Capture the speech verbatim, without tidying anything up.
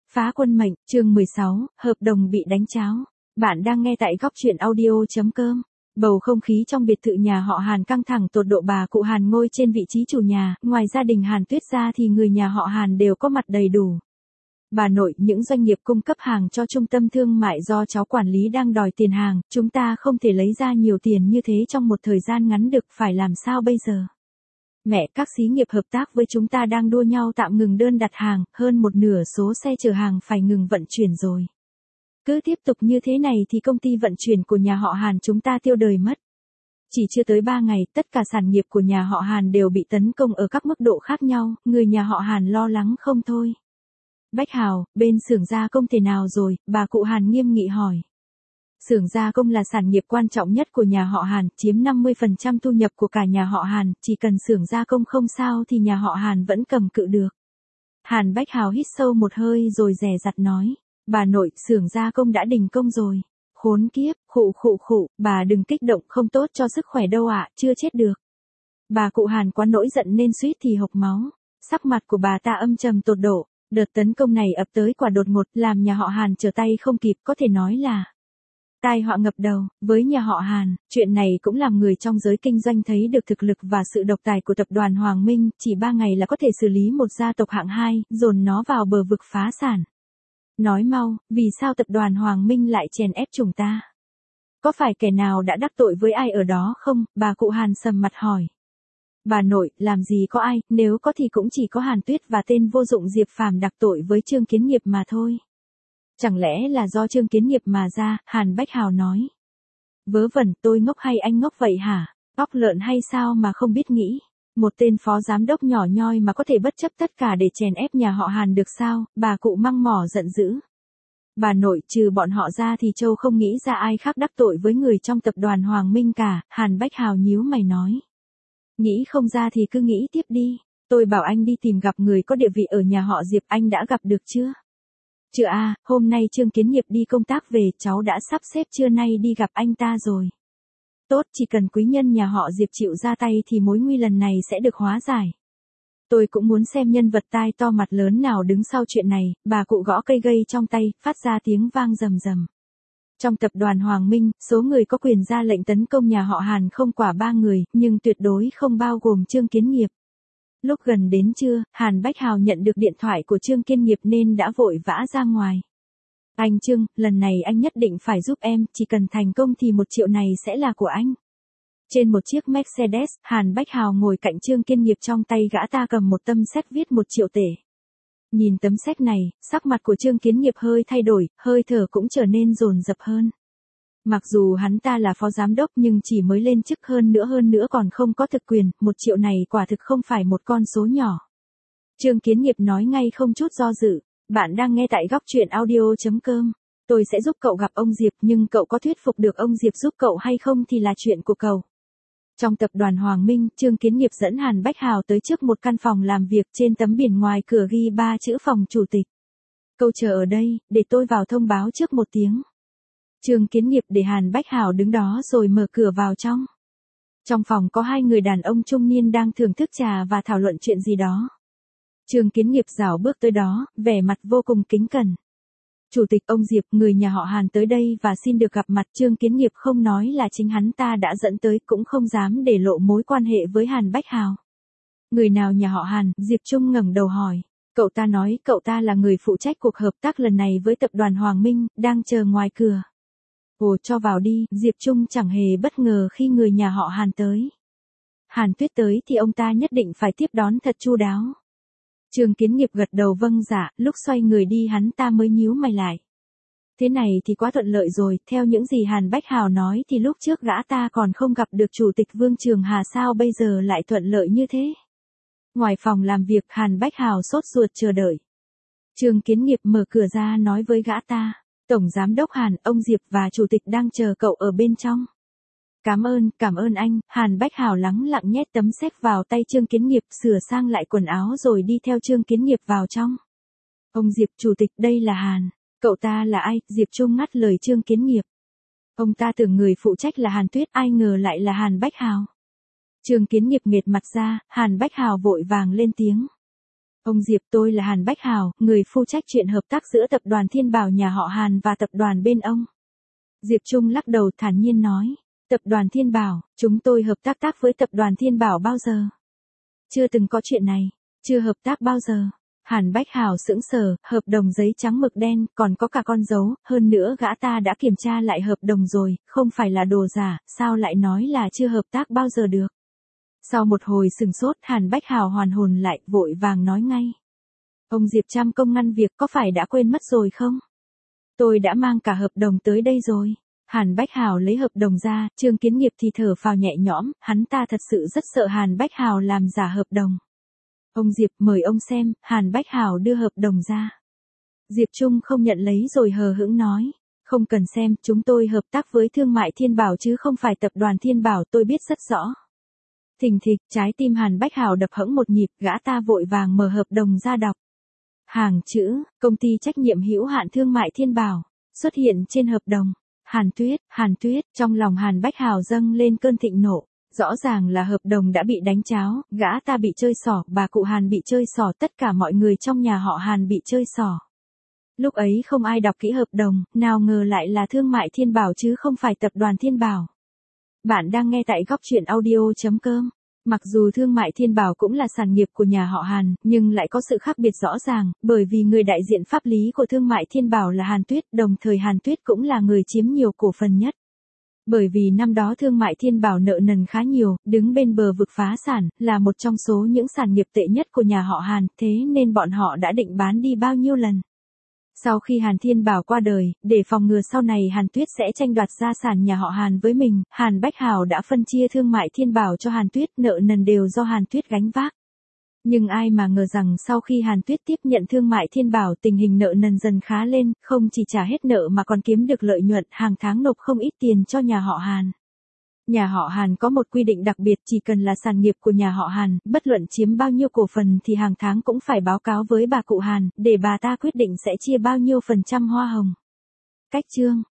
Phá quân mệnh, chương mười sáu, hợp đồng bị đánh tráo. Bạn đang nghe tại góc truyện audio.com. Bầu không khí trong biệt thự nhà họ Hàn căng thẳng tột độ, bà cụ Hàn ngồi trên vị trí chủ nhà, ngoài gia đình Hàn Tuyết ra thì người nhà họ Hàn đều có mặt đầy đủ. Bà nội, những doanh nghiệp cung cấp hàng cho trung tâm thương mại do cháu quản lý đang đòi tiền hàng, chúng ta không thể lấy ra nhiều tiền như thế trong một thời gian ngắn được, phải làm sao bây giờ? Mẹ, các xí nghiệp hợp tác với chúng ta đang đua nhau tạm ngừng đơn đặt hàng, hơn một nửa số xe chở hàng phải ngừng vận chuyển rồi. Cứ tiếp tục như thế này thì công ty vận chuyển của nhà họ Hàn chúng ta tiêu đời mất. Chỉ chưa tới ba ngày, tất cả sản nghiệp của nhà họ Hàn đều bị tấn công ở các mức độ khác nhau, người nhà họ Hàn lo lắng không thôi. Bách Hào, bên xưởng gia công thế nào rồi? Bà cụ Hàn nghiêm nghị hỏi. Xưởng gia công là sản nghiệp quan trọng nhất của nhà họ Hàn, chiếm năm mươi phần trăm thu nhập của cả nhà họ Hàn, chỉ cần xưởng gia công không sao thì nhà họ Hàn vẫn cầm cự được. Hàn Bách Hào hít sâu một hơi rồi dè dặt nói, bà nội, xưởng gia công đã đình công rồi. Khốn kiếp, khụ khụ khụ, bà đừng kích động, không tốt cho sức khỏe đâu ạ, chưa chết được. Bà cụ Hàn quá nổi giận nên suýt thì hộc máu, sắc mặt của bà ta âm trầm tột độ, đợt tấn công này ập tới quả đột ngột làm nhà họ Hàn trở tay không kịp, có thể nói là tai họa ngập đầu. Với nhà họ Hàn, chuyện này cũng làm người trong giới kinh doanh thấy được thực lực và sự độc tài của tập đoàn Hoàng Minh, chỉ ba ngày là có thể xử lý một gia tộc hạng hai, dồn nó vào bờ vực phá sản. Nói mau, vì sao tập đoàn Hoàng Minh lại chèn ép chúng ta? Có phải kẻ nào đã đắc tội với ai ở đó không? Bà cụ Hàn sầm mặt hỏi. Bà nội, làm gì có ai, nếu có thì cũng chỉ có Hàn Tuyết và tên vô dụng Diệp Phàm đắc tội với Trương Kiến Nghiệp mà thôi. Chẳng lẽ là do Trương Kiến Nghiệp mà ra? Hàn Bách Hào nói. Vớ vẩn, tôi ngốc hay anh ngốc vậy hả? Óc lợn hay sao mà không biết nghĩ? Một tên phó giám đốc nhỏ nhoi mà có thể bất chấp tất cả để chèn ép nhà họ Hàn được sao? Bà cụ măng mỏ giận dữ. Bà nội, trừ bọn họ ra thì Châu không nghĩ ra ai khác đắc tội với người trong tập đoàn Hoàng Minh cả. Hàn Bách Hào nhíu mày nói. Nghĩ không ra thì cứ nghĩ tiếp đi. Tôi bảo anh đi tìm gặp người có địa vị ở nhà họ Diệp, anh đã gặp được chưa? Chưa à, hôm nay Trương Kiến Nghiệp đi công tác về, cháu đã sắp xếp trưa nay đi gặp anh ta rồi. Tốt, chỉ cần quý nhân nhà họ Diệp chịu ra tay thì mối nguy lần này sẽ được hóa giải. Tôi cũng muốn xem nhân vật tai to mặt lớn nào đứng sau chuyện này. Bà cụ gõ cây gậy trong tay, phát ra tiếng vang rầm rầm. Trong tập đoàn Hoàng Minh, số người có quyền ra lệnh tấn công nhà họ Hàn không quá ba người, nhưng tuyệt đối không bao gồm Trương Kiến Nghiệp. Lúc gần đến trưa, Hàn Bách Hào nhận được điện thoại của Trương Kiến Nghiệp nên đã vội vã ra ngoài. Anh Trương, lần này anh nhất định phải giúp em, chỉ cần thành công thì một triệu này sẽ là của anh. Trên một chiếc Mercedes, Hàn Bách Hào ngồi cạnh Trương Kiến Nghiệp, trong tay gã ta cầm một tấm séc viết một triệu tệ. Nhìn tấm séc này, sắc mặt của Trương Kiến Nghiệp hơi thay đổi, hơi thở cũng trở nên dồn dập hơn. Mặc dù hắn ta là phó giám đốc nhưng chỉ mới lên chức, hơn nữa hơn nữa còn không có thực quyền, một triệu này quả thực không phải một con số nhỏ. Trương Kiến Nghiệp nói ngay không chút do dự, bạn đang nghe tại góc truyện audio.com. Tôi sẽ giúp cậu gặp ông Diệp, nhưng cậu có thuyết phục được ông Diệp giúp cậu hay không thì là chuyện của cậu. Trong tập đoàn Hoàng Minh, Trương Kiến Nghiệp dẫn Hàn Bách Hào tới trước một căn phòng làm việc, trên tấm biển ngoài cửa ghi ba chữ phòng chủ tịch. Câu chờ ở đây, để tôi vào thông báo trước một tiếng. Trương Kiến Nghiệp để Hàn Bách Hào đứng đó rồi mở cửa vào trong. Trong phòng có hai người đàn ông trung niên đang thưởng thức trà và thảo luận chuyện gì đó. Trương Kiến Nghiệp rảo bước tới đó, vẻ mặt vô cùng kính cẩn. Chủ tịch, ông Diệp, người nhà họ Hàn tới đây và xin được gặp mặt. Trương Kiến Nghiệp không nói là chính hắn ta đã dẫn tới, cũng không dám để lộ mối quan hệ với Hàn Bách Hào. Người nào nhà họ Hàn? Diệp Trung ngẩng đầu hỏi. Cậu ta nói cậu ta là người phụ trách cuộc hợp tác lần này với tập đoàn Hoàng Minh, đang chờ ngoài cửa. Ồ, cho vào đi. Diệp Trung chẳng hề bất ngờ khi người nhà họ Hàn tới. Hàn Tuyết tới thì ông ta nhất định phải tiếp đón thật chu đáo. Trương Kiến Nghiệp gật đầu vâng dạ, lúc xoay người đi hắn ta mới nhíu mày lại. Thế này thì quá thuận lợi rồi, theo những gì Hàn Bách Hào nói thì lúc trước gã ta còn không gặp được chủ tịch Vương Trường Hà, sao bây giờ lại thuận lợi như thế? Ngoài phòng làm việc, Hàn Bách Hào sốt ruột chờ đợi. Trương Kiến Nghiệp mở cửa ra nói với gã ta, Tổng Giám đốc Hàn, ông Diệp và chủ tịch đang chờ cậu ở bên trong. Cảm ơn, cảm ơn anh. Hàn Bách Hào lắng lặng nhét tấm séc vào tay Trương Kiến Nghiệp, sửa sang lại quần áo rồi đi theo Trương Kiến Nghiệp vào trong. Ông Diệp, chủ tịch, đây là Hàn. Cậu ta là ai? Diệp Trung ngắt lời Trương Kiến Nghiệp. Ông ta tưởng người phụ trách là Hàn Tuyết, ai ngờ lại là Hàn Bách Hào. Trương Kiến Nghiệp nghệt mặt ra, Hàn Bách Hào vội vàng lên tiếng. Ông Diệp, tôi là Hàn Bách Hào, người phụ trách chuyện hợp tác giữa tập đoàn Thiên Bảo nhà họ Hàn và tập đoàn bên ông. Diệp Trung lắc đầu thản nhiên nói, tập đoàn Thiên Bảo, chúng tôi hợp tác tác với tập đoàn Thiên Bảo bao giờ? Chưa từng có chuyện này, chưa hợp tác bao giờ. Hàn Bách Hào sững sờ, hợp đồng giấy trắng mực đen, còn có cả con dấu, hơn nữa gã ta đã kiểm tra lại hợp đồng rồi, không phải là đồ giả, sao lại nói là chưa hợp tác bao giờ được. Sau một hồi sừng sốt, Hàn Bách Hào hoàn hồn lại, vội vàng nói ngay. Ông Diệp trăm công ngăn việc, có phải đã quên mất rồi không? Tôi đã mang cả hợp đồng tới đây rồi. Hàn Bách Hào lấy hợp đồng ra, Trương Kiến Nghiệp thì thở phào nhẹ nhõm, hắn ta thật sự rất sợ Hàn Bách Hào làm giả hợp đồng. Ông Diệp, mời ông xem. Hàn Bách Hào đưa hợp đồng ra. Diệp Trung không nhận lấy rồi hờ hững nói, không cần xem, chúng tôi hợp tác với Thương mại Thiên Bảo chứ không phải tập đoàn Thiên Bảo, tôi biết rất rõ. Thình thịch, trái tim Hàn Bách Hào đập hẫng một nhịp, gã ta vội vàng mở hợp đồng ra đọc. Hàng chữ, công ty trách nhiệm hữu hạn Thương mại Thiên Bảo, xuất hiện trên hợp đồng. Hàn Tuyết, Hàn Tuyết, trong lòng Hàn Bách Hào dâng lên cơn thịnh nộ. Rõ ràng là hợp đồng đã bị đánh tráo, gã ta bị chơi xỏ, bà cụ Hàn bị chơi xỏ, tất cả mọi người trong nhà họ Hàn bị chơi xỏ. Lúc ấy không ai đọc kỹ hợp đồng, nào ngờ lại là Thương mại Thiên Bảo chứ không phải tập đoàn Thiên Bảo. Bạn đang nghe tại góc truyện audio chấm com. Mặc dù Thương mại Thiên Bảo cũng là sản nghiệp của nhà họ Hàn, nhưng lại có sự khác biệt rõ ràng, bởi vì người đại diện pháp lý của Thương mại Thiên Bảo là Hàn Tuyết, đồng thời Hàn Tuyết cũng là người chiếm nhiều cổ phần nhất. Bởi vì năm đó Thương mại Thiên Bảo nợ nần khá nhiều, đứng bên bờ vực phá sản, là một trong số những sản nghiệp tệ nhất của nhà họ Hàn, thế nên bọn họ đã định bán đi bao nhiêu lần. Sau khi Hàn Thiên Bảo qua đời, để phòng ngừa sau này Hàn Tuyết sẽ tranh đoạt gia sản nhà họ Hàn với mình, Hàn Bách Hào đã phân chia Thương mại Thiên Bảo cho Hàn Tuyết, nợ nần đều do Hàn Tuyết gánh vác. Nhưng ai mà ngờ rằng sau khi Hàn Tuyết tiếp nhận Thương mại Thiên Bảo, tình hình nợ nần dần khá lên, không chỉ trả hết nợ mà còn kiếm được lợi nhuận, hàng tháng nộp không ít tiền cho nhà họ Hàn. Nhà họ Hàn có một quy định đặc biệt, chỉ cần là sản nghiệp của nhà họ Hàn, bất luận chiếm bao nhiêu cổ phần thì hàng tháng cũng phải báo cáo với bà cụ Hàn, để bà ta quyết định sẽ chia bao nhiêu phần trăm hoa hồng. Cách chương